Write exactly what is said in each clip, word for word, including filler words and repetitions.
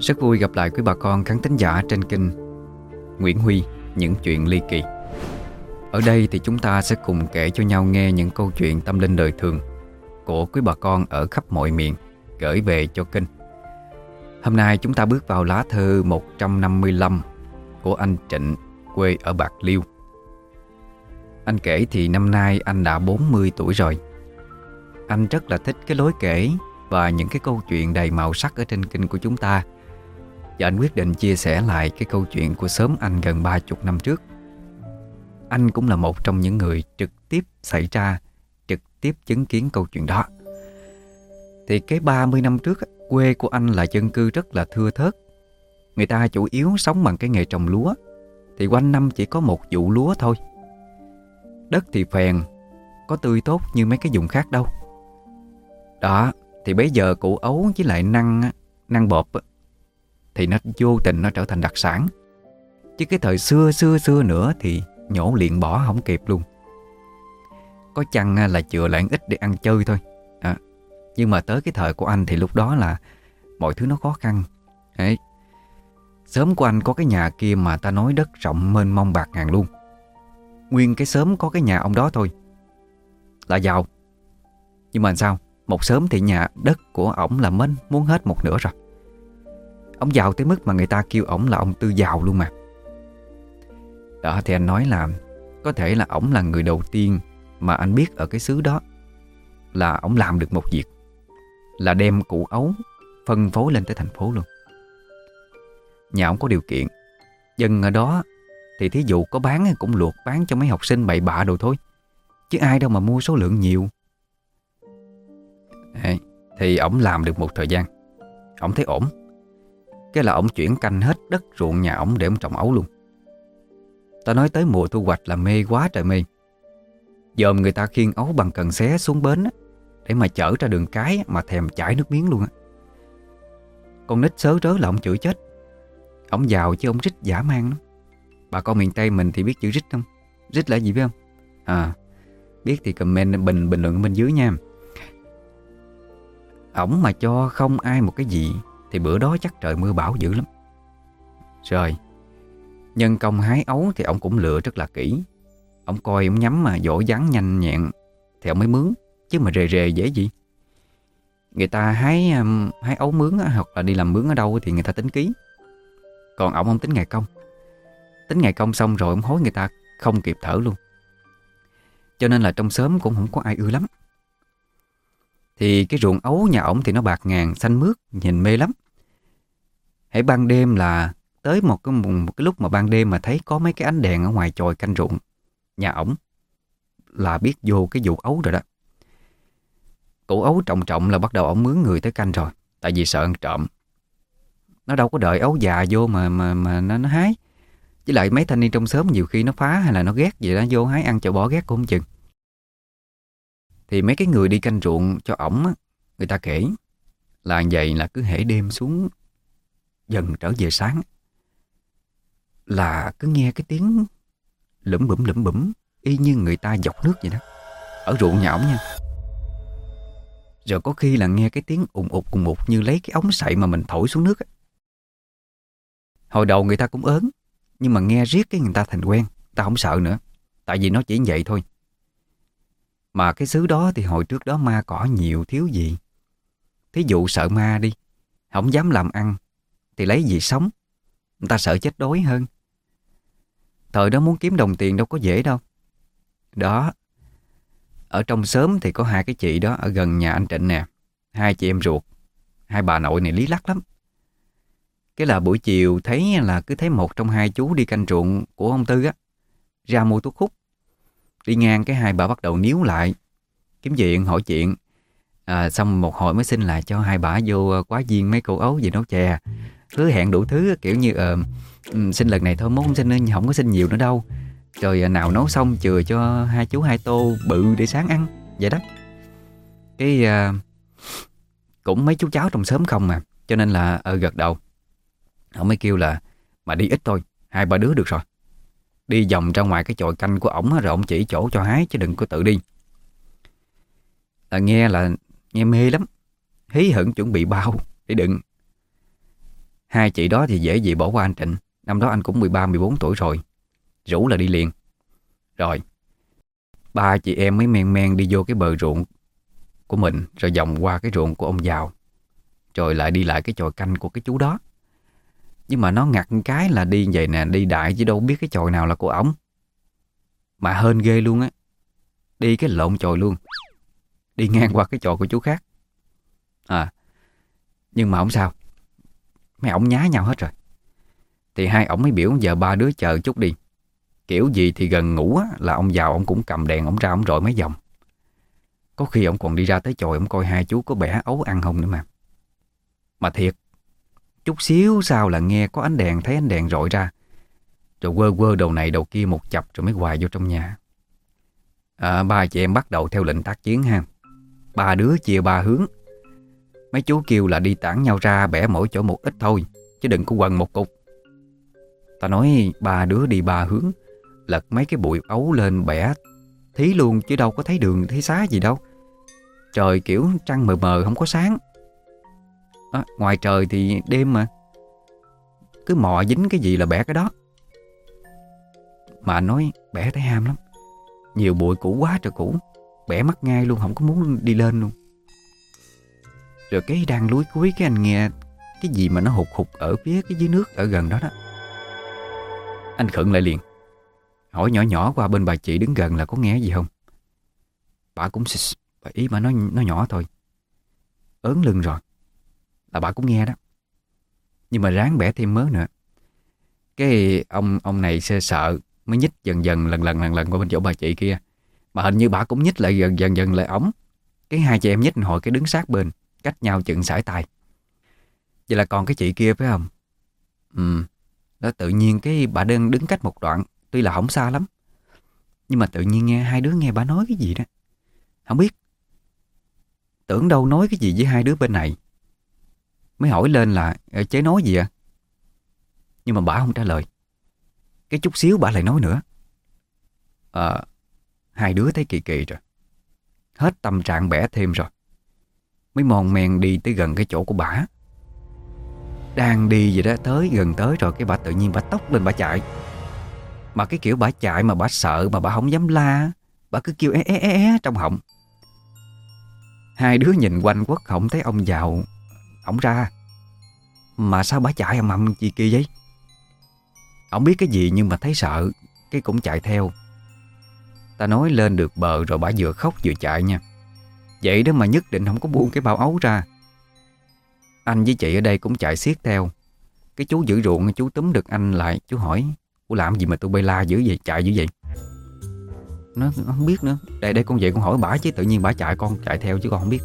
Rất vui gặp lại quý bà con khán thính giả trên kênh Nguyễn Huy Những Chuyện Ly Kỳ. Ở đây thì chúng ta sẽ cùng kể cho nhau nghe những câu chuyện tâm linh đời thường của quý bà con ở khắp mọi miền gửi về cho kênh. Hôm nay chúng ta bước vào lá thư một trăm năm mươi lăm của anh Trịnh, quê ở Bạc Liêu. Anh kể thì năm nay anh đã bốn mươi tuổi rồi. Anh rất là thích cái lối kể và những cái câu chuyện đầy màu sắc ở trên kênh của chúng ta. Và anh quyết định chia sẻ lại cái câu chuyện của xóm anh gần ba mươi năm trước. Anh cũng là một trong những người trực tiếp xảy ra, trực tiếp chứng kiến câu chuyện đó. Thì cái ba mươi năm trước, quê của anh là dân cư rất là thưa thớt. Người ta chủ yếu sống bằng cái nghề trồng lúa. Thì quanh năm chỉ có một vụ lúa thôi. Đất thì phèn, có tươi tốt như mấy cái vùng khác đâu. Đó, thì bây giờ củ ấu với lại năng, năng bột thì nó vô tình nó trở thành đặc sản. Chứ cái thời xưa xưa xưa nữa thì nhổ liền bỏ không kịp luôn. Có chăng là chừa lại ít để ăn chơi thôi à. Nhưng mà tới cái thời của anh thì lúc đó là mọi thứ nó khó khăn. Đấy. Xóm của anh có cái nhà kia mà ta nói đất rộng mênh mông bạc ngàn luôn. Nguyên cái xóm có cái nhà ông đó thôi là giàu. Nhưng mà sao? Một xóm thì nhà đất của ổng là mênh muốn hết một nửa rồi. Ông giàu tới mức mà người ta kêu ổng là ông Tư giàu luôn mà. Đó thì anh nói là có thể là ổng là người đầu tiên mà anh biết ở cái xứ đó là ổng làm được một việc, là đem củ ấu phân phối lên tới thành phố luôn. Nhà ổng có điều kiện, dân ở đó thì thí dụ có bán cũng luộc bán cho mấy học sinh bậy bạ đồ thôi, chứ ai đâu mà mua số lượng nhiều. Đấy, thì ổng làm được một thời gian, ổng thấy ổn, cái là ổng chuyển canh hết đất ruộng nhà ổng để ổng trồng ấu luôn. Ta nói tới mùa thu hoạch là mê quá trời mê. Dòm người ta khiêng ấu bằng cần xé xuống bến á, để mà chở ra đường cái mà thèm chảy nước miếng luôn á. Con nít sớ rớ là ổng chửi chết. Ổng giàu chứ ổng rít dã man lắm. Bà con miền Tây mình thì biết chữ rít không? Rít là gì biết không? À, biết thì comment bình bình luận bên dưới nha. Ổng mà cho không ai một cái gì thì bữa đó chắc trời mưa bão dữ lắm. Rồi, nhân công hái ấu thì ổng cũng lựa rất là kỹ. Ổng coi ổng nhắm mà dỗ dáng nhanh nhẹn thì ổng mới mướn. Chứ mà rề rề dễ gì. Người ta hái um, hái ấu mướn á, hoặc là đi làm mướn ở đâu thì người ta tính ký. Còn ổng không tính ngày công. Tính ngày công xong rồi ổng hối người ta không kịp thở luôn. Cho nên là trong xóm cũng không có ai ưa lắm. Thì cái ruộng ấu nhà ổng thì nó bạc ngàn, xanh mướt, nhìn mê lắm. Hãy ban đêm là tới một cái, một cái lúc mà ban đêm mà thấy có mấy cái ánh đèn ở ngoài chòi canh ruộng nhà ổng là biết vô cái vụ ấu rồi đó. Củ ấu trọng trọng là bắt đầu ổng mướn người tới canh rồi. Tại vì sợ ăn trộm. Nó đâu có đợi ấu già vô mà mà mà nó, nó hái. Với lại mấy thanh niên trong xóm nhiều khi nó phá hay là nó ghét vậy đó, vô hái ăn cho bỏ ghét cũng không chừng. Thì mấy cái người đi canh ruộng cho ổng á, người ta kể là vậy là cứ hễ đêm xuống dần trở về sáng là cứ nghe cái tiếng lủm bủm lủm bủm y như người ta dọc nước vậy đó. Ở ruộng nhà ổng nha. Rồi có khi là nghe cái tiếng ùng ụt ùng ụt như lấy cái ống sậy mà mình thổi xuống nước á. Hồi đầu người ta cũng ớn, nhưng mà nghe riết cái người ta thành quen, ta không sợ nữa. Tại vì nó chỉ vậy thôi. Mà cái xứ đó thì hồi trước đó ma cỏ nhiều thiếu gì. Thí dụ sợ ma đi, không dám làm ăn thì lấy gì sống. Người ta sợ chết đói hơn. Thời đó muốn kiếm đồng tiền đâu có dễ đâu. Đó. Ở trong xóm thì có hai cái chị đó ở gần nhà anh Trịnh nè. Hai chị em ruột. Hai bà nội này lý lắc lắm. Cái là buổi chiều thấy là cứ thấy một trong hai chú đi canh ruộng của ông Tư á, ra mua thuốc hút. Đi ngang cái hai bà bắt đầu níu lại, kiếm chuyện, hỏi chuyện. À, xong một hồi mới xin là cho hai bà vô quá viên mấy cô ấu về nấu chè. Hứa hẹn đủ thứ kiểu như uh, xin lần này thôi, mốt không xin, không có xin nhiều nữa đâu. Rồi nào nấu xong chừa cho hai chú hai tô bự để sáng ăn. Vậy đó. Cái uh, cũng mấy chú cháu trong xóm không mà. Cho nên là ở gật đầu. Ông mới kêu là mà đi ít thôi, hai ba đứa được rồi. Đi vòng ra ngoài cái chòi canh của ổng rồi ổng chỉ chỗ cho hái chứ đừng có tự đi. Là nghe là nghe mê lắm. Hí hửng chuẩn bị bao để đựng. Hai chị đó thì dễ gì bỏ qua anh Trịnh. Năm đó anh cũng mười ba mười bốn tuổi rồi. Rủ là đi liền. Rồi ba chị em mới men men đi vô cái bờ ruộng của mình, rồi vòng qua cái ruộng của ông giàu, rồi lại đi lại cái chòi canh của cái chú đó. Nhưng mà nó ngặt một cái là đi vậy nè, đi đại chứ đâu biết cái chòi nào là của ổng. Mà hên ghê luôn á, đi cái lộn chòi luôn, đi ngang qua cái chòi của chú khác. À, nhưng mà không sao, mấy ổng nhá nhau hết rồi. Thì hai ổng mới biểu giờ ba đứa chờ chút đi. Kiểu gì thì gần ngủ á, là ông giàu ông cũng cầm đèn ông ra ông rọi mấy vòng. Có khi ông còn đi ra tới chòi ông coi hai chú có bẻ ấu ăn không nữa mà. Mà thiệt, chút xíu sau là nghe có ánh đèn, thấy ánh đèn rọi ra, rồi quơ quơ đầu này đầu kia một chập rồi mới hoài vô trong nhà. À, ba chị em bắt đầu theo lệnh tác chiến ha. Ba đứa chia ba hướng. Mấy chú kêu là đi tản nhau ra bẻ mỗi chỗ một ít thôi, chứ đừng có quần một cục. Ta nói ba đứa đi ba hướng, lật mấy cái bụi ấu lên bẻ thí luôn, chứ đâu có thấy đường thấy xá gì đâu. Trời kiểu trăng mờ mờ không có sáng. À, ngoài trời thì đêm mà, cứ mò dính cái gì là bẻ cái đó. Mà anh nói bẻ thấy ham lắm, nhiều bụi cũ quá trời cũ, bẻ mất ngay luôn, không có muốn đi lên luôn. Rồi cái đang lúi cuối cái anh nghe cái gì mà nó hụt hụt ở phía cái dưới nước ở gần đó đó. Anh khựng lại liền, hỏi nhỏ nhỏ qua bên bà chị đứng gần là có nghe gì không. Bà cũng xịt, bà ý mà nói nó nhỏ thôi, ớn lưng rồi, là bà cũng nghe đó. Nhưng mà ráng bẻ thêm mớ nữa. Cái ông ông này sợ sợ mới nhích dần dần lần lần lần lần qua bên chỗ bà chị kia. Mà hình như bà cũng nhích lại dần dần dần lại ổng. Cái hai chị em nhích hồi cái đứng sát bên, cách nhau chừng sải tay. Vậy là còn cái chị kia phải không? Ừ. Đó, tự nhiên cái bà đơn đứng cách một đoạn, tuy là không xa lắm, nhưng mà tự nhiên nghe hai đứa nghe bà nói cái gì đó, không biết. Tưởng đâu nói cái gì với hai đứa bên này. Mới hỏi lên là chế nói gì à? Nhưng mà bà không trả lời. Cái chút xíu bà lại nói nữa. Ờ, hai đứa thấy kỳ kỳ rồi, hết tâm trạng bẻ thêm rồi, mới mòn men đi tới gần cái chỗ của bà. Đang đi vậy đó, tới gần tới rồi cái bà tự nhiên bà tốc lên bà chạy. Mà cái kiểu bà chạy mà bà sợ mà bà không dám la, bà cứ kêu é é é é trong họng. Hai đứa nhìn quanh quất không thấy ông giàu ổng ra. Mà sao bà chạy ầm ầm gì kỳ vậy? Ổng biết cái gì nhưng mà thấy sợ, cái cũng chạy theo. Ta nói lên được bờ rồi bà vừa khóc vừa chạy nha. Vậy đó mà nhất định không có buông cái bao ấu ra. Anh với chị ở đây cũng chạy xiết theo. Cái chú giữ ruộng, chú túm được anh lại, chú hỏi: "Ủa làm gì mà tụi bay la dữ vậy, chạy dữ vậy?" Nó không biết nữa. Đây đây con vậy con hỏi bả chứ tự nhiên bả chạy, con chạy theo chứ con không biết.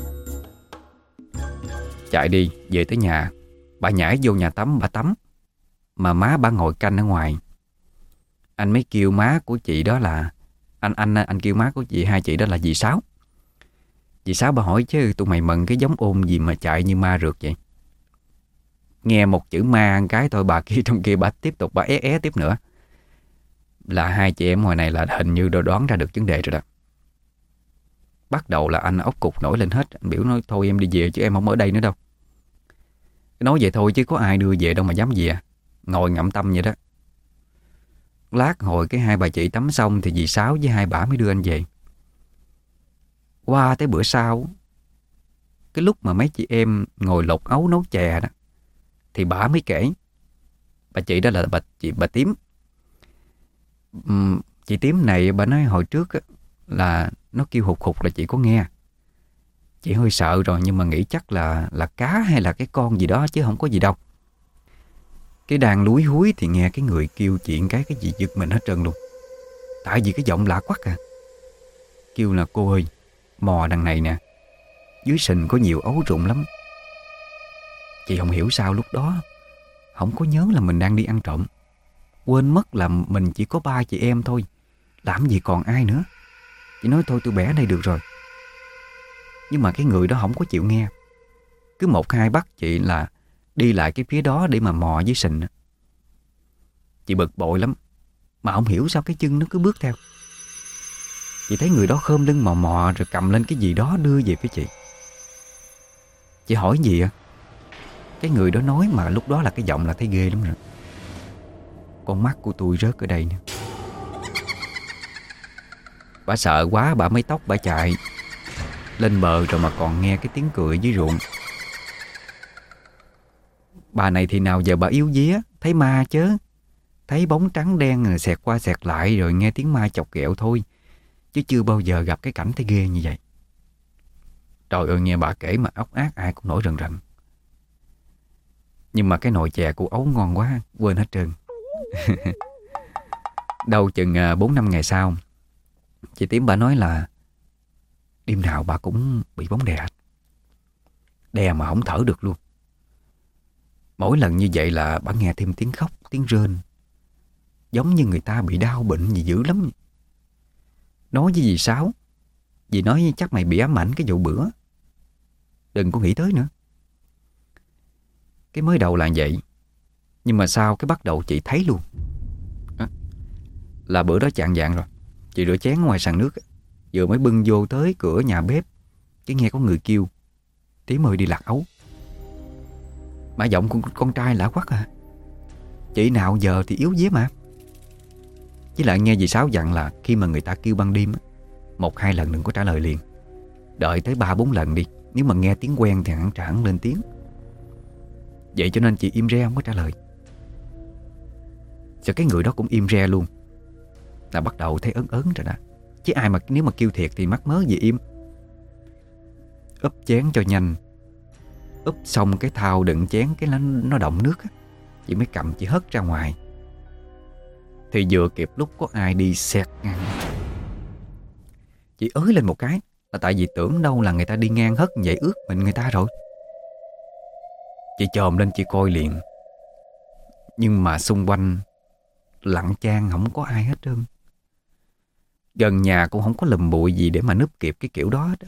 Chạy đi, về tới nhà, bà nhảy vô nhà tắm bà tắm. Mà má bà ngồi canh ở ngoài. Anh mới kêu má của chị đó là Anh anh anh kêu má của chị hai chị đó là dì Sáu. Dì Sáu bà hỏi: "Chứ tụi mày mần cái giống ôn gì mà chạy như ma rượt vậy?" Nghe một chữ ma một cái thôi, bà kia trong kia bà tiếp tục bà é é tiếp nữa. Là hai chị em ngoài này là hình như đã đoán ra được vấn đề rồi đó. Bắt đầu là anh ốc cục nổi lên hết. Anh biểu nói: "Thôi em đi về chứ em không ở đây nữa đâu." Nói vậy thôi chứ có ai đưa về đâu mà dám về. Ngồi ngậm tâm vậy đó. Lát hồi cái hai bà chị tắm xong thì dì Sáu với hai bả mới đưa anh về. Qua tới bữa sau, cái lúc mà mấy chị em ngồi lột ấu nấu chè đó, thì bả mới kể. Bà chị đó là bà chị bà Tím. uhm, Chị Tím này bà nói hồi trước á, là nó kêu hụt hụt là chị có nghe. Chị hơi sợ rồi nhưng mà nghĩ chắc là là cá hay là cái con gì đó chứ không có gì đâu. Cái đang lúi húi thì nghe cái người kêu chuyện cái cái gì giật mình hết trơn luôn. Tại vì cái giọng lạ quắc à. Kêu là: "Cô ơi, mò đằng này nè, dưới sình có nhiều ấu rụng lắm." Chị không hiểu sao lúc đó không có nhớ là mình đang đi ăn trộm. Quên mất là mình chỉ có ba chị em thôi, làm gì còn ai nữa. Chị nói thôi tôi bẻ đây được rồi. Nhưng mà cái người đó không có chịu nghe. Cứ một hai bắt chị là đi lại cái phía đó để mà mò dưới sình. Chị bực bội lắm, mà không hiểu sao cái chân nó cứ bước theo. Chị thấy người đó khom lưng mò mò rồi cầm lên cái gì đó đưa về phía chị. Chị hỏi gì ạ? Cái người đó nói mà lúc đó là cái giọng là thấy ghê lắm rồi. Con mắt của tôi rớt ở đây nè. Bà sợ quá, bà mới tóc bà chạy lên bờ rồi mà còn nghe cái tiếng cười dưới ruộng. Bà này thì nào giờ bà yếu vía, thấy ma chớ. Thấy bóng trắng đen xẹt qua xẹt lại rồi nghe tiếng ma chọc ghẹo thôi, chứ chưa bao giờ gặp cái cảnh thấy ghê như vậy. Trời ơi, nghe bà kể mà óc ác ai cũng nổi rần rần. Nhưng mà cái nồi chè của Ấu ngon quá, quên hết trơn. Đâu chừng bốn năm ngày sau, chị Tím bà nói là đêm nào bà cũng bị bóng đè. Đè mà không thở được luôn. Mỗi lần như vậy là bà nghe thêm tiếng khóc, tiếng rên, giống như người ta bị đau bệnh gì dữ lắm. Nói với dì Sáu, dì nói chắc mày bị ám ảnh cái vụ bữa, đừng có nghĩ tới nữa. Cái mới đầu là vậy, nhưng mà sau cái bắt đầu chị thấy luôn à, là bữa đó chạng vạng rồi, chị rửa chén ngoài sàn nước, vừa mới bưng vô tới cửa nhà bếp, cái nghe có người kêu Tím ơi đi lạc ấu. Mà giọng con, con trai lạ quắc à. Chị nào giờ thì yếu vía mà. Với lại nghe dì Sáu dặn là khi mà người ta kêu ban đêm, một hai lần đừng có trả lời liền, đợi tới ba bốn lần đi. Nếu mà nghe tiếng quen thì hẳn trảng lên tiếng. Vậy cho nên chị im re không có trả lời. Cho cái người đó cũng im re luôn, là bắt đầu thấy ớn ớn rồi đó. Chứ ai mà nếu mà kêu thiệt thì mắc mớ gì im. Úp chén cho nhanh. Úp xong cái thau đựng chén, cái nó, nó động nước á, chị mới cầm chị hất ra ngoài. Thì vừa kịp lúc có ai đi xẹt ngang. Chị ới lên một cái, là tại vì tưởng đâu là người ta đi ngang hất vậy ướt mình người ta rồi. Chị chồm lên chị coi liền. Nhưng mà xung quanh lặng chang, không có ai hết trơn. Gần nhà cũng không có lùm bụi gì để mà núp kịp cái kiểu đó hết.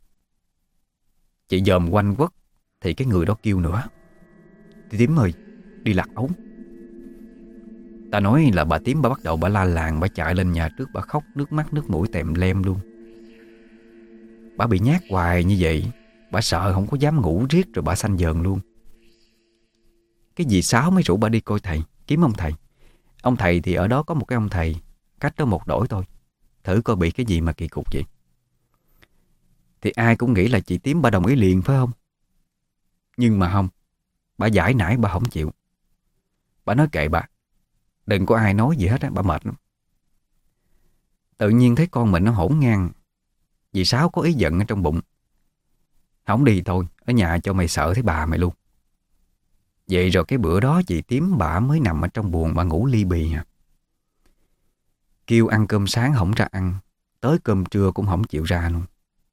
Chị dòm quanh quất thì cái người đó kêu nữa: "Thì Tím ơi, đi lạc ấu." Ta nói là bà Tím bà bắt đầu bà la làng, bà chạy lên nhà trước, bà khóc nước mắt nước mũi tèm lem luôn. Bà bị nhát hoài như vậy, bà sợ không có dám ngủ riết rồi bà sanh dờn luôn. Cái dì Sáu mới rủ bà đi coi thầy, kiếm ông thầy. Ông thầy thì ở đó có một cái ông thầy cách đó một đổi thôi, thử coi bị cái gì mà kỳ cục vậy. Thì ai cũng nghĩ là chị Tím bà đồng ý liền phải không? Nhưng mà không, bà giải nải, bà không chịu. Bà nói kệ bà, đừng có ai nói gì hết á, bà mệt lắm. Tự nhiên thấy con mình nó hỗn ngang, dì Sáu có ý giận ở trong bụng. Không đi thôi, ở nhà cho mày sợ thấy bà mày luôn. Vậy rồi cái bữa đó chị Tím bà mới nằm ở trong buồng, bà ngủ li bì à. Kêu ăn cơm sáng không ra ăn, tới cơm trưa cũng không chịu ra luôn.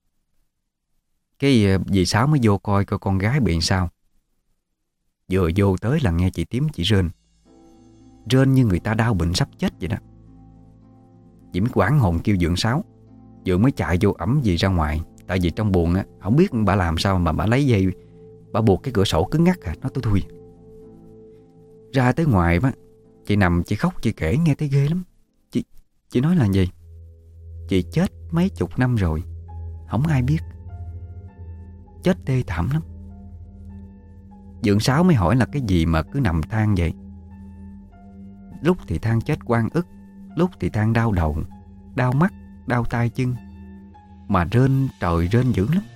Cái dì Sáu mới vô coi coi con gái bị sao. Vừa vô tới là nghe chị Tím chị rên. Rên như người ta đau bệnh sắp chết vậy đó. Chị mới hoảng hồn kêu dượng Sáu. Dượng mới chạy vô ẵm dì ra ngoài. Tại vì trong buồng á, không biết bà làm sao mà bà lấy dây, bà buộc cái cửa sổ cứng ngắc à, nó tôi thui. Ra tới ngoài á, chị nằm chị khóc chị kể nghe thấy ghê lắm. Chị chị nói là gì? Chị chết mấy chục năm rồi, không ai biết. Chết tê thảm lắm. Dượng Sáu mới hỏi là cái gì mà cứ nằm than vậy. Lúc thì than chết oan ức, lúc thì than đau đầu, đau mắt, đau tay chân. Mà rên trời rên dữ lắm.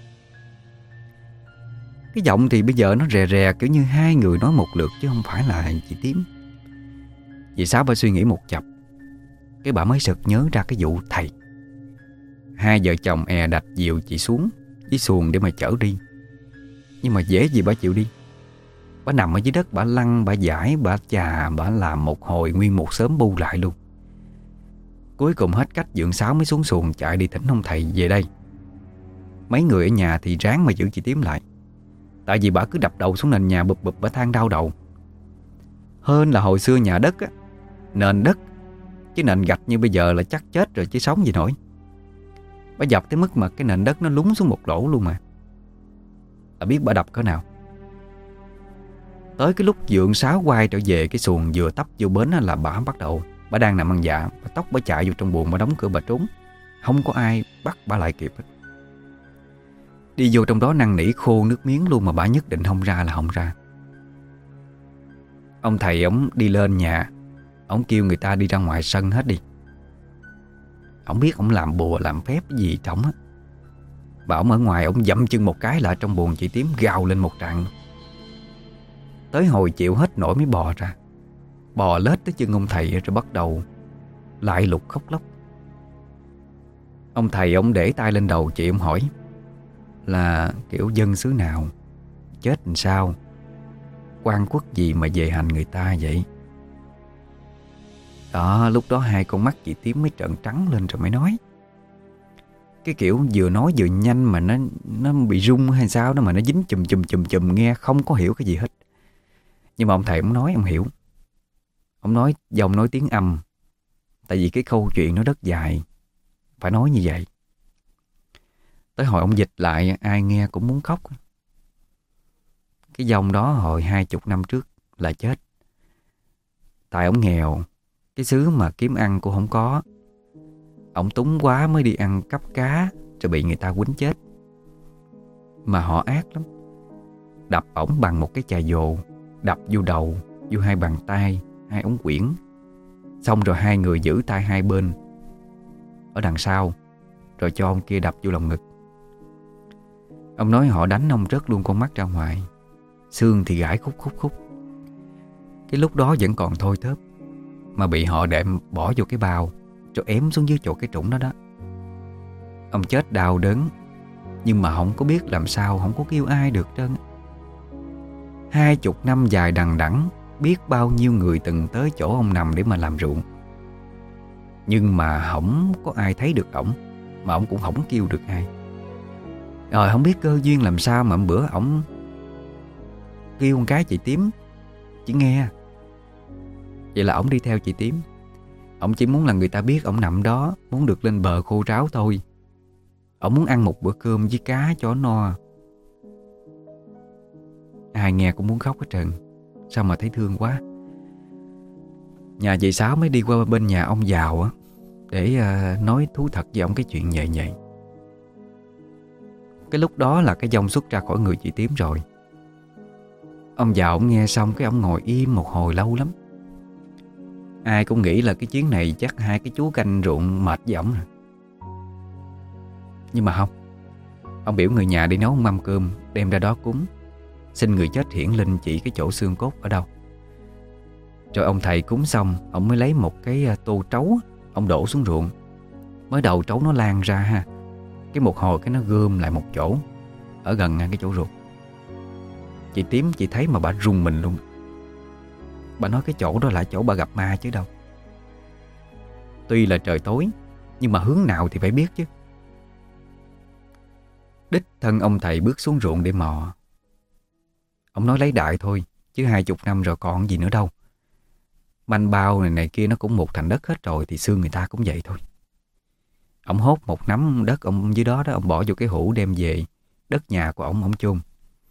Cái giọng thì bây giờ nó rè rè, kiểu như hai người nói một lượt chứ không phải là chị Tím. Dì Sáu bà suy nghĩ một chập, cái bà mới sực nhớ ra cái vụ thầy. Hai vợ chồng è đạch dìu chị xuống với xuồng để mà chở đi. Nhưng mà dễ gì bà chịu đi. Bà nằm ở dưới đất, bà lăn, bà giải, bà chà, bà làm một hồi nguyên một xóm bu lại luôn. Cuối cùng hết cách, dượng Sáu mới xuống xuồng chạy đi thỉnh ông thầy về đây. Mấy người ở nhà thì ráng mà giữ chị Tím lại. Tại vì bà cứ đập đầu xuống nền nhà bụp bụp, bà than đau đầu. Hơn là hồi xưa nhà đất á, nền đất, chứ nền gạch như bây giờ là chắc chết rồi chứ sống gì nổi. Bà dập tới mức mà cái nền đất nó lún xuống một lỗ luôn mà. Bà biết bà đập cỡ nào. Tới cái lúc dượng Sáu quay trở về, cái xuồng vừa tấp vô bến là bà bắt đầu, bà đang nằm ăn dạ, bà tóc bà chạy vô trong buồng, bà đóng cửa bà trốn. Không có ai bắt bà lại kịp hết. Đi vô trong đó năn nỉ khô nước miếng luôn mà bà nhất định không ra là không ra. Ông thầy ổng đi lên nhà, ổng kêu người ta đi ra ngoài sân hết đi. Ổng biết ổng làm bùa làm phép cái gì trống á. Và ổng ở ngoài ổng dậm chân một cái là trong buồng chị Tím gào lên một trận. Tới hồi chịu hết nổi mới bò ra, bò lết tới chân ông thầy rồi bắt đầu lại lục khóc lóc. Ông thầy ông để tay lên đầu chị, ông hỏi là kiểu dân xứ nào, chết làm sao, quan quốc gì mà về hành người ta vậy. Đó, lúc đó hai con mắt chị Tím mới trợn trắng lên rồi mới nói. Cái kiểu vừa nói vừa nhanh mà nó nó bị rung hay sao đó, mà nó dính chùm chùm chùm chùm, nghe không có hiểu cái gì hết. Nhưng mà ông thầy ông nói ông hiểu. Ông nói dòng nói tiếng âm, tại vì cái câu chuyện nó rất dài, phải nói như vậy. Tới hồi ông dịch lại ai nghe cũng muốn khóc. Cái dòng đó hồi hai chục năm trước là chết. Tại ông nghèo, cái xứ mà kiếm ăn cũng không có. Ông túng quá mới đi ăn cắp cá rồi bị người ta quýnh chết. Mà họ ác lắm, đập ổng bằng một cái chà dồ, đập vô đầu, vô hai bàn tay, hai ống quyển. Xong rồi hai người giữ tay hai bên ở đằng sau, rồi cho ông kia đập vô lòng ngực. Ông nói họ đánh ông rớt luôn con mắt ra ngoài, xương thì gãy khúc khúc khúc. Cái lúc đó vẫn còn thôi thớp, mà bị họ đệm bỏ vô cái bao rồi ém xuống dưới chỗ cái trũng đó đó. Ông chết đau đớn, nhưng mà không có biết làm sao, không có kêu ai được trơn. Hai chục năm dài đằng đẵng, biết bao nhiêu người từng tới chỗ ông nằm để mà làm ruộng. Nhưng mà không có ai thấy được ổng, mà ổng cũng không kêu được ai. Rồi không biết cơ duyên làm sao mà bữa ổng kêu con cái chị Tím chỉ nghe. Vậy là ổng đi theo chị Tím. Ổng chỉ muốn là người ta biết ổng nằm đó, muốn được lên bờ khô ráo thôi. Ổng muốn ăn một bữa cơm với cá cho no. Ai nghe cũng muốn khóc hết trơn. Sao mà thấy thương quá. Nhà chị Sáu mới đi qua bên nhà ông giàu á, để uh, nói thú thật với ông cái chuyện vậy vậy. Cái lúc đó là cái dông xuất ra khỏi người chị Tím rồi. Ông giàu ông nghe xong cái ông ngồi im một hồi lâu lắm. Ai cũng nghĩ là cái chuyến này chắc hai cái chú canh ruộng mệt với ổng. Nhưng mà không. Ông biểu người nhà đi nấu mâm cơm đem ra đó cúng, xin người chết hiển linh chỉ cái chỗ xương cốt ở đâu. Rồi ông thầy cúng xong, ông mới lấy một cái tô trấu, ông đổ xuống ruộng. Mới đầu trấu nó lan ra ha, cái một hồi cái nó gom lại một chỗ ở gần ngang cái chỗ ruột. Chị Tím chị thấy mà bà rùng mình luôn. Bà nói cái chỗ đó là chỗ bà gặp ma chứ đâu. Tuy là trời tối, nhưng mà hướng nào thì phải biết chứ. Đích thân ông thầy bước xuống ruộng để mò. Ông nói lấy đại thôi, chứ hai chục năm rồi còn gì nữa đâu. Manh bao này này kia nó cũng một thành đất hết rồi, thì xương người ta cũng vậy thôi. Ông hốt một nắm đất ông dưới đó đó, ông bỏ vô cái hũ đem về đất nhà của ông, ông chôn.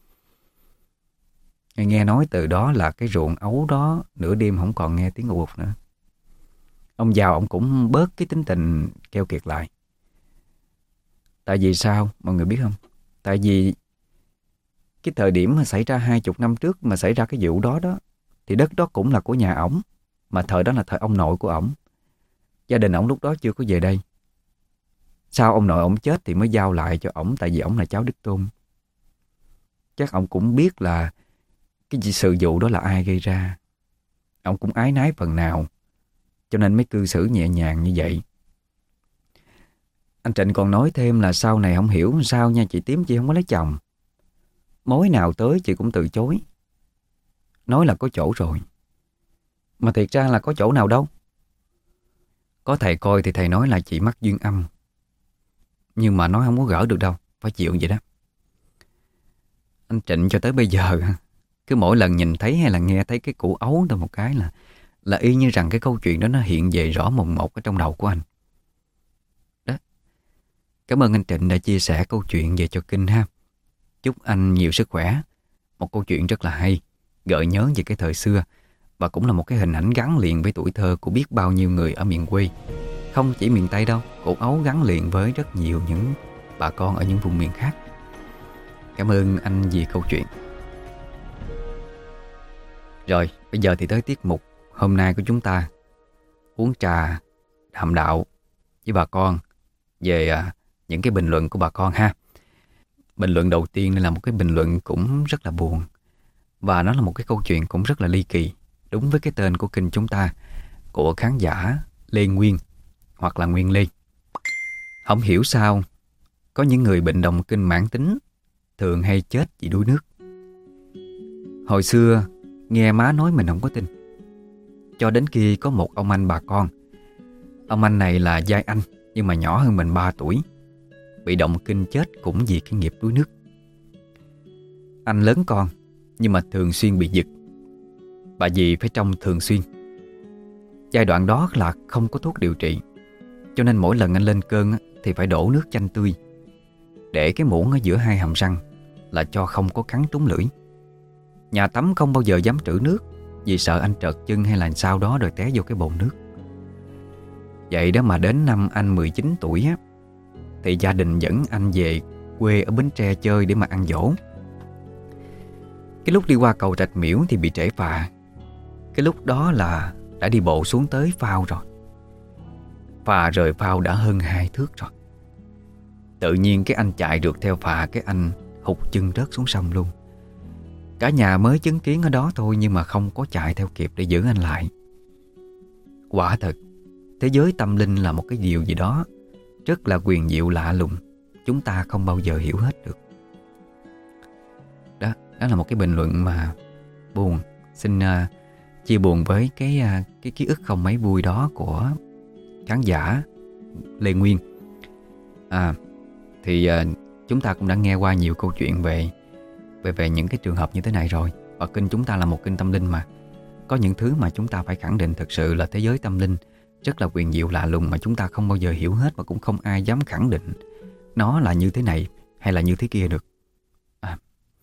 Nghe nói từ đó là cái ruộng ấu đó nửa đêm không còn nghe tiếng ụt nữa. Ông giàu ông cũng bớt cái tính tình keo kiệt lại. Tại vì sao mọi người biết không? Tại vì cái thời điểm mà xảy ra hai chục năm trước mà xảy ra cái vụ đó đó, thì đất đó cũng là của nhà ổng. Mà thời đó là thời ông nội của ổng. Gia đình ổng lúc đó chưa có về đây. Sau ông nội ổng chết thì mới giao lại cho ổng, tại vì ổng là cháu đích tôn. Chắc ổng cũng biết là cái sự vụ đó là ai gây ra. Ổng cũng ái nái phần nào, cho nên mới cư xử nhẹ nhàng như vậy. Anh Trịnh còn nói thêm là sau này không hiểu sao nha, chị Tím chị không có lấy chồng. Mối nào tới chị cũng từ chối, nói là có chỗ rồi. Mà thiệt ra là có chỗ nào đâu. Có thầy coi thì thầy nói là chị mắc duyên âm, nhưng mà nói không có gỡ được đâu, phải chịu vậy đó. Anh Trịnh cho tới bây giờ, cứ mỗi lần nhìn thấy hay là nghe thấy cái củ ấu đó một cái là Là y như rằng cái câu chuyện đó nó hiện về rõ mồn một ở trong đầu của anh. Đó. Cảm ơn anh Trịnh đã chia sẻ câu chuyện về cho Kinh ha. Chúc anh nhiều sức khỏe. Một câu chuyện rất là hay, gợi nhớ về cái thời xưa, và cũng là một cái hình ảnh gắn liền với tuổi thơ của biết bao nhiêu người ở miền quê. Không chỉ miền Tây đâu, củ ấu gắn liền với rất nhiều những bà con ở những vùng miền khác. Cảm ơn anh vì câu chuyện. Rồi, Bây giờ thì tới tiết mục hôm nay của chúng ta, uống trà đàm đạo với bà con về à, những cái bình luận của bà con ha. Bình luận đầu tiên là một cái bình luận cũng rất là buồn, và nó là một cái câu chuyện cũng rất là ly kỳ, đúng với cái tên của kênh chúng ta, của khán giả Lê Nguyên hoặc là Nguyên Lê. Không hiểu sao có những người bệnh động kinh mãn tính thường hay chết vì đuối nước. Hồi xưa nghe má nói mình không có tin, cho đến khi có một ông anh bà con. Ông anh này là giai anh nhưng mà nhỏ hơn mình ba tuổi, bị động kinh chết cũng vì cái nghiệp đuối nước. Anh lớn con nhưng mà thường xuyên bị giật, bà dì phải trông thường xuyên. Giai đoạn đó là không có thuốc điều trị, cho nên mỗi lần anh lên cơn thì phải đổ nước chanh tươi, để cái muỗng ở giữa hai hàm răng là cho không có cắn trúng lưỡi. Nhà tắm không bao giờ dám trữ nước, vì sợ anh trợt chân hay là sao đó rồi té vô cái bồn nước. Vậy đó mà đến năm anh mười chín tuổi á, thì gia đình dẫn anh về quê ở Bến Tre chơi để mà ăn dỗ. Cái lúc đi qua cầu Rạch Miễu thì bị trễ phà. Cái lúc đó là đã đi bộ xuống tới phao rồi. Phà rời phao đã hơn hai thước rồi. Tự nhiên cái anh chạy rượt theo phà, cái anh hụt chân rớt xuống sông luôn. Cả nhà mới chứng kiến ở đó thôi, nhưng mà không có chạy theo kịp để giữ anh lại. Quả thật, thế giới tâm linh là một cái điều gì đó rất là quyền diệu lạ lùng, chúng ta không bao giờ hiểu hết được. Đó, đó là một cái bình luận mà buồn. Xin uh, chia buồn với cái uh, cái ký ức không mấy vui đó của khán giả Lê Nguyên. À, thì uh, chúng ta cũng đã nghe qua nhiều câu chuyện về về về những cái trường hợp như thế này rồi. Và kênh chúng ta là một kênh tâm linh mà, có những thứ mà chúng ta phải khẳng định thực sự là thế giới tâm linh rất là quyền diệu lạ lùng, mà chúng ta không bao giờ hiểu hết, và cũng không ai dám khẳng định nó là như thế này hay là như thế kia được. À.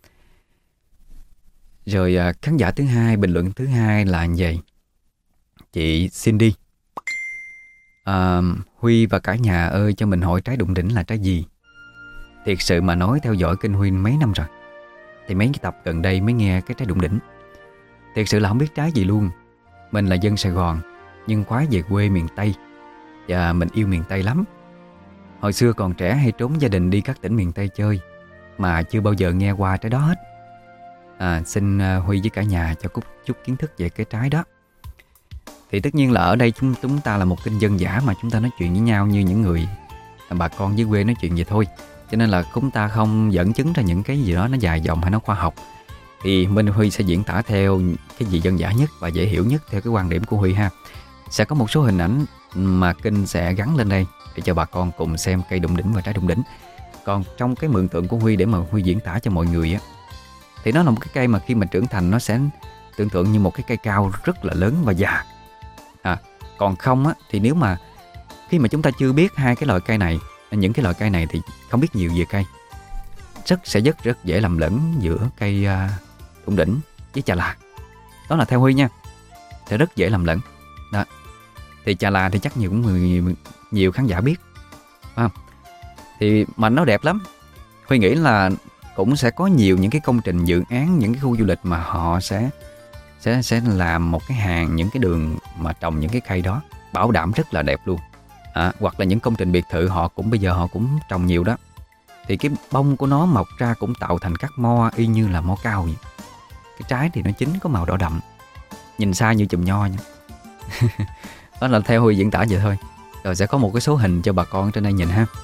Rồi à, khán giả thứ hai, bình luận thứ hai là như vậy. Chị Cindy: à, Huy và cả nhà ơi, cho mình hỏi trái đụng đỉnh là trái gì? Thiệt sự mà nói, theo dõi kênh Huy mấy năm rồi, thì mấy cái tập gần đây mới nghe cái trái đụng đỉnh. Thiệt sự là không biết trái gì luôn. Mình là dân Sài Gòn nhưng khoái về quê miền Tây, và mình yêu miền Tây lắm. Hồi xưa còn trẻ hay trốn gia đình đi các tỉnh miền Tây chơi, mà chưa bao giờ nghe qua trái đó hết. à, Xin Huy với cả nhà cho chút, chút kiến thức về cái trái đó. Thì tất nhiên là ở đây chúng, chúng ta là một kênh dân dã, mà chúng ta nói chuyện với nhau như những người bà con dưới quê nói chuyện vậy thôi. Cho nên là chúng ta không dẫn chứng ra những cái gì đó nó dài dòng hay nó khoa học. Thì Minh Huy sẽ diễn tả theo cái gì dân dã nhất và dễ hiểu nhất theo cái quan điểm của Huy ha. Sẽ có một số hình ảnh mà kênh sẽ gắn lên đây để cho bà con cùng xem cây đụng đỉnh và trái đụng đỉnh. Còn trong cái mường tượng của Huy để mà Huy diễn tả cho mọi người á, thì nó là một cái cây mà khi mà trưởng thành nó sẽ tưởng tượng như một cái cây cao rất là lớn và già. à, Còn không á, thì nếu mà khi mà chúng ta chưa biết hai cái loại cây này, những cái loại cây này thì không biết nhiều về cây, rất sẽ rất rất dễ lầm lẫn giữa cây uh, đụng đỉnh với trà là. Đó là theo Huy nha, sẽ rất dễ lầm lẫn đó. Thì trà là thì chắc nhiều người nhiều khán giả biết, phải không? Thì mà nó đẹp lắm. Huy nghĩ là cũng sẽ có nhiều những cái công trình dự án, những cái khu du lịch mà họ sẽ sẽ sẽ làm một cái hàng, những cái đường mà trồng những cái cây đó, bảo đảm rất là đẹp luôn. À, hoặc là những công trình biệt thự họ cũng bây giờ họ cũng trồng nhiều đó. Thì cái bông của nó mọc ra cũng tạo thành các mo y như là mo cao vậy. Cái trái thì nó chín có màu đỏ đậm, nhìn xa như chùm nho nha. Đó là theo Huy diễn tả vậy thôi. Rồi sẽ có một cái số hình cho bà con trên đây nhìn ha.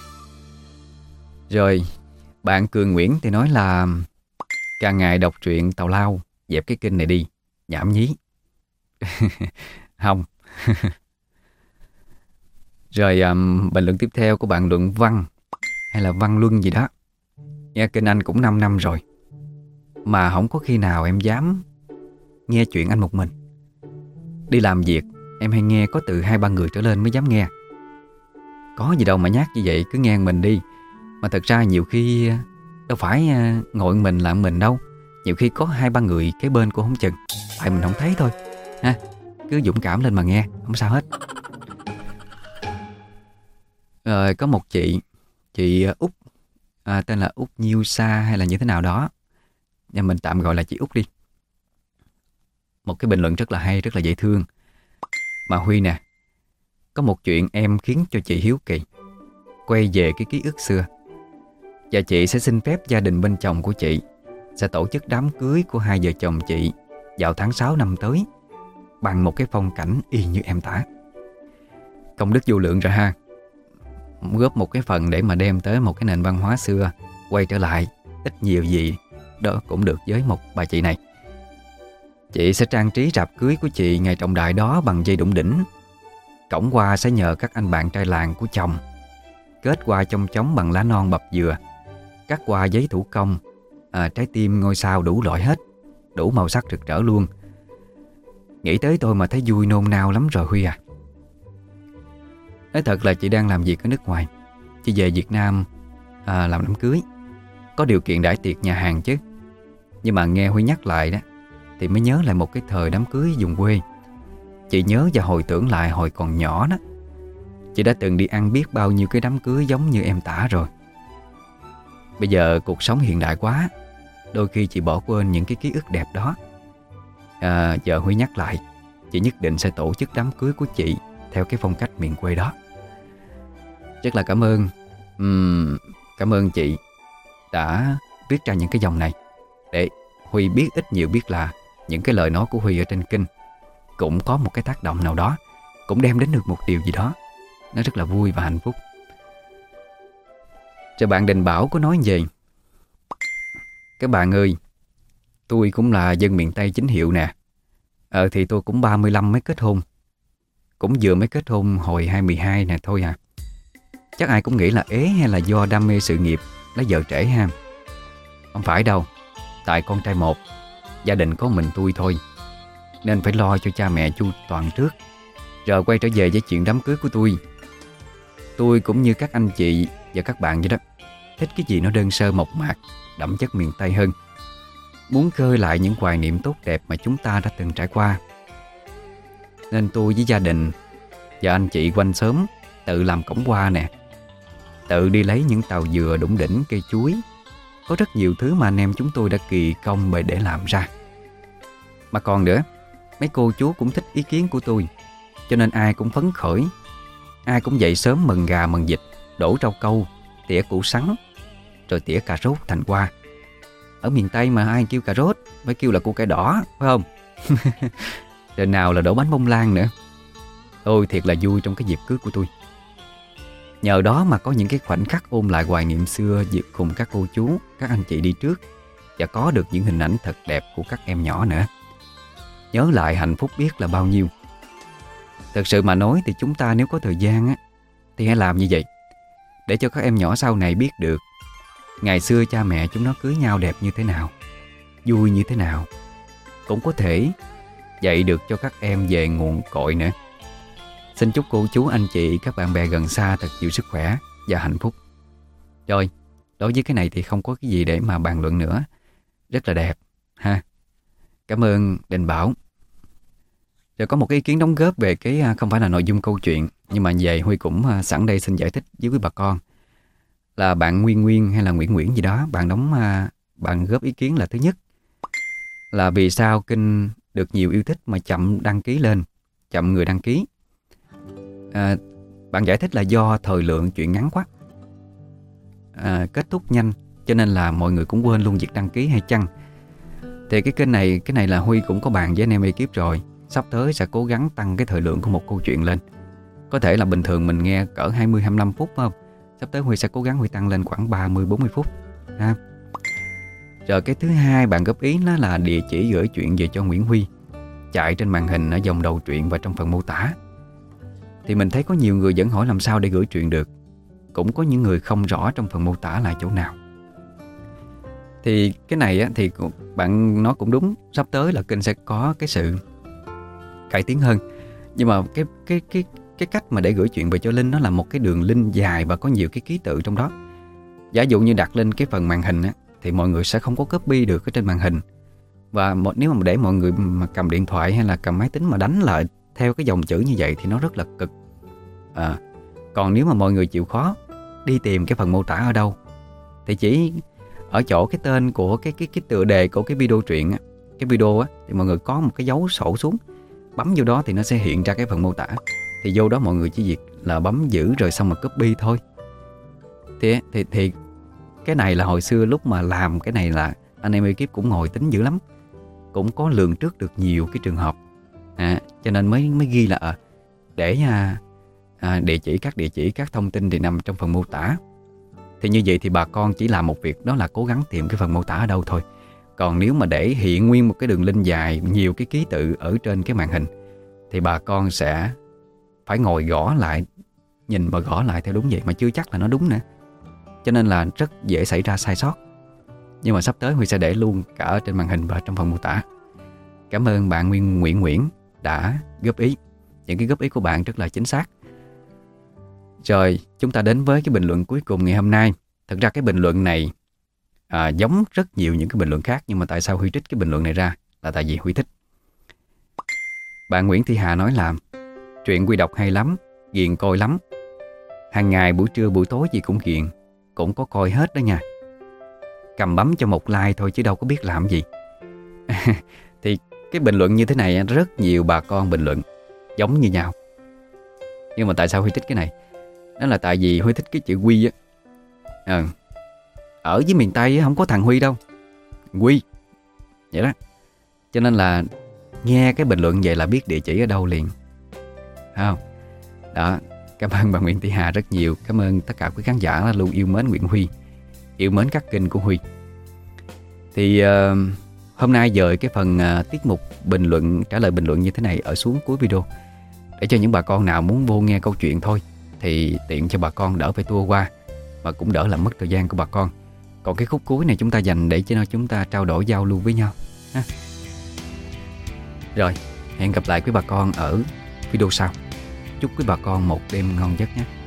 Rồi bạn Cường Nguyễn thì nói là càng ngày đọc truyện tào lao, dẹp cái kênh này đi, nhảm nhí. Không. Rồi um, bình luận tiếp theo của bạn Luận Văn hay là Văn Luân gì đó. Nghe kênh anh cũng năm năm rồi, mà không có khi nào em dám nghe chuyện anh một mình. Đi làm việc em hay nghe có từ hai ba người trở lên mới dám nghe. Có gì đâu mà nhát như vậy, cứ nghe mình đi. Mà thật ra nhiều khi đâu phải ngồi mình làm mình đâu. Nhiều khi có hai ba người kế bên cũng không chừng, tại mình không thấy thôi ha. Cứ dũng cảm lên mà nghe, không sao hết. Rồi có một chị Chị Út, à, tên là Út Nhiêu Sa hay là như thế nào đó, nhưng mình tạm gọi là chị Út đi. một cái bình luận rất là hay, rất là dễ thương. Mà Huy nè, có một chuyện em khiến cho chị hiếu kỳ, quay về cái ký ức xưa. Và chị sẽ xin phép gia đình bên chồng của chị sẽ tổ chức đám cưới của hai vợ chồng chị vào tháng sáu năm tới, bằng một cái phong cảnh y như em tả. Công đức vô lượng rồi ha. Góp một cái phần để mà đem tới một cái nền văn hóa xưa quay trở lại, ít nhiều gì đó cũng được với một bà chị này. Chị sẽ trang trí rạp cưới của chị ngày trọng đại đó bằng dây đụng đỉnh. Cổng hoa sẽ nhờ các anh bạn trai làng của chồng kết hoa chong chóng bằng lá non bập dừa, các hoa giấy thủ công, à, trái tim ngôi sao đủ loại hết, đủ màu sắc rực rỡ luôn. Nghĩ tới tôi mà thấy vui nôn nao lắm rồi Huy à. Nói thật là chị đang làm việc ở nước ngoài, chị về Việt Nam à, làm đám cưới, có điều kiện đãi tiệc nhà hàng chứ. Nhưng mà nghe Huy nhắc lại đó thì mới nhớ lại một cái thời đám cưới vùng quê. Chị nhớ và hồi tưởng lại hồi còn nhỏ đó, chị đã từng đi ăn biết bao nhiêu cái đám cưới giống như em tả rồi. Bây giờ cuộc sống hiện đại quá, đôi khi chị bỏ quên những cái ký ức đẹp đó. à, Giờ Huy nhắc lại, chị nhất định sẽ tổ chức đám cưới của chị theo cái phong cách miền quê đó. Rất là cảm ơn uhm, Cảm ơn chị đã viết ra những cái dòng này, để Huy biết ít nhiều biết là những cái lời nói của Huy ở trên kinh cũng có một cái tác động nào đó, cũng đem đến được một điều gì đó nó rất là vui và hạnh phúc. Rồi bạn Đình Bảo có nói về: các bạn ơi, tôi cũng là dân miền Tây chính hiệu nè. Ờ thì tôi cũng ba mươi lăm mới kết hôn, cũng vừa mới kết hôn hồi hai mươi hai nè thôi à. Chắc ai cũng nghĩ là ế hay là do đam mê sự nghiệp lấy vợ trễ ha. Không phải đâu, tại con trai một, gia đình có mình tôi thôi, nên phải lo cho cha mẹ chu toàn trước, rồi quay trở về với chuyện đám cưới của tôi. Tôi cũng như các anh chị và các bạn vậy đó, thích cái gì nó đơn sơ mộc mạc, đậm chất miền Tây hơn. Muốn khơi lại những hoài niệm tốt đẹp mà chúng ta đã từng trải qua. Nên tôi với gia đình và anh chị quanh xóm tự làm cổng hoa nè, tự đi lấy những tàu dừa, đủng đỉnh, cây chuối. Có rất nhiều thứ mà anh em chúng tôi đã kỳ công bề để làm ra. Mà còn nữa, mấy cô chú cũng thích ý kiến của tôi, cho nên ai cũng phấn khởi. Ai cũng dậy sớm mần gà mần vịt, đổ rau câu, tỉa củ sắn, rồi tỉa cà rốt thành hoa. Ở miền Tây mà ai kêu cà rốt phải kêu là củ cải đỏ, phải không? Rồi nào là đổ bánh bông lan nữa. Ôi thiệt là vui trong cái dịp cưới của tôi. Nhờ đó mà có những cái khoảnh khắc ôn lại hoài niệm xưa dịp cùng các cô chú, các anh chị đi trước, và có được những hình ảnh thật đẹp của các em nhỏ nữa. Nhớ lại hạnh phúc biết là bao nhiêu. Thật sự mà nói thì chúng ta nếu có thời gian á, thì hãy làm như vậy, để cho các em nhỏ sau này biết được ngày xưa cha mẹ chúng nó cưới nhau đẹp như thế nào, vui như thế nào. Cũng có thể dạy được cho các em về nguồn cội nữa. Xin chúc cô chú, anh chị, các bạn bè gần xa thật nhiều sức khỏe và hạnh phúc. Rồi, đối với cái này thì không có cái gì để mà bàn luận nữa. Rất là đẹp ha. Cảm ơn Đình Bảo. Rồi có một cái ý kiến đóng góp về cái không phải là nội dung câu chuyện, nhưng mà về Huy cũng sẵn đây xin giải thích với quý bà con. Là bạn Nguyên Nguyên hay là Nguyễn Nguyễn gì đó, bạn đóng bạn góp ý kiến là: thứ nhất là vì sao kinh được nhiều yêu thích mà chậm đăng ký lên, chậm người đăng ký. À, bạn giải thích là do thời lượng chuyện ngắn quá, à, kết thúc nhanh, cho nên là mọi người cũng quên luôn việc đăng ký hay chăng. Thì cái kênh này, cái này là Huy cũng có bàn với anh em ekip rồi. Sắp tới sẽ cố gắng tăng cái thời lượng của một câu chuyện lên. Có thể là bình thường mình nghe cỡ hai mươi hai mươi lăm phút không? Sắp tới Huy sẽ cố gắng Huy tăng lên khoảng ba mươi bốn mươi phút ha. Rồi cái thứ hai bạn góp ý nó là địa chỉ gửi chuyện về cho Nguyễn Huy, chạy trên màn hình ở dòng đầu truyện và trong phần mô tả. Thì mình thấy có nhiều người vẫn hỏi làm sao để gửi truyện được. Cũng có những người không rõ trong phần mô tả là chỗ nào. Thì cái này á, thì bạn nói cũng đúng. Sắp tới là kênh sẽ có cái sự cải tiến hơn. Nhưng mà cái cái cái cái cách mà để gửi chuyện về cho Linh nó là một cái đường link dài và có nhiều cái ký tự trong đó. Giả dụ như đặt lên cái phần màn hình á, thì mọi người sẽ không có copy được ở trên màn hình. Và nếu mà để mọi người mà cầm điện thoại hay là cầm máy tính mà đánh lại theo cái dòng chữ như vậy thì nó rất là cực. À, còn nếu mà mọi người chịu khó đi tìm cái phần mô tả ở đâu, thì chỉ ở chỗ cái tên của cái cái cái tựa đề của cái video truyện á, cái video á, thì mọi người có một cái dấu sổ xuống, bấm vô đó thì nó sẽ hiện ra cái phần mô tả. Thì vô đó mọi người chỉ việc là bấm giữ rồi xong mà copy thôi. Thì, thì, thì cái này là hồi xưa lúc mà làm cái này là anh em ekip cũng ngồi tính dữ lắm, cũng có lường trước được nhiều cái trường hợp, à, cho nên mới mới ghi là à, để à, à, địa chỉ các địa chỉ các thông tin thì nằm trong phần mô tả. Thì như vậy thì bà con chỉ làm một việc, đó là cố gắng tìm cái phần mô tả ở đâu thôi. Còn nếu mà để hiện nguyên một cái đường link dài, nhiều cái ký tự ở trên cái màn hình, thì bà con sẽ phải ngồi gõ lại, nhìn và gõ lại theo đúng vậy, mà chưa chắc là nó đúng nữa. Cho nên là rất dễ xảy ra sai sót. Nhưng mà sắp tới Huy sẽ để luôn cả ở trên màn hình và trong phần mô tả. Cảm ơn bạn Nguyên Nguyễn Nguyễn đã góp ý. Những cái góp ý của bạn rất là chính xác. Rồi chúng ta đến với cái bình luận cuối cùng ngày hôm nay. Thật ra cái bình luận này à, giống rất nhiều những cái bình luận khác, nhưng mà tại sao Huy trích cái bình luận này ra là tại vì Huy thích. Bạn Nguyễn Thị Hà nói là truyện Huy đọc hay lắm, ghiền coi lắm. Hàng ngày buổi trưa buổi tối gì cũng ghiền, cũng có coi hết đó nha. Cầm bấm cho một like thôi chứ đâu có biết làm gì. Thì cái bình luận như thế này rất nhiều bà con bình luận giống như nhau. Nhưng mà tại sao Huy thích cái này? Đó là tại vì Huy thích cái chữ Huy á. À, ở dưới miền Tây không có thằng Huy đâu, Huy vậy đó. Cho nên là nghe cái bình luận vậy là biết địa chỉ ở đâu liền, không? Đó, cảm ơn bà Nguyễn Thị Hà rất nhiều. Cảm ơn tất cả quý khán giả luôn yêu mến Nguyễn Huy, yêu mến các kênh của Huy. Thì uh, hôm nay dời cái phần uh, tiết mục bình luận, trả lời bình luận như thế này ở xuống cuối video, để cho những bà con nào muốn vô nghe câu chuyện thôi thì tiện cho bà con đỡ phải tua qua, mà cũng đỡ làm mất thời gian của bà con. Còn cái khúc cuối này chúng ta dành để cho chúng ta trao đổi giao lưu với nhau ha. Rồi, hẹn gặp lại quý bà con ở video sau. Chúc quý bà con một đêm ngon giấc nhé.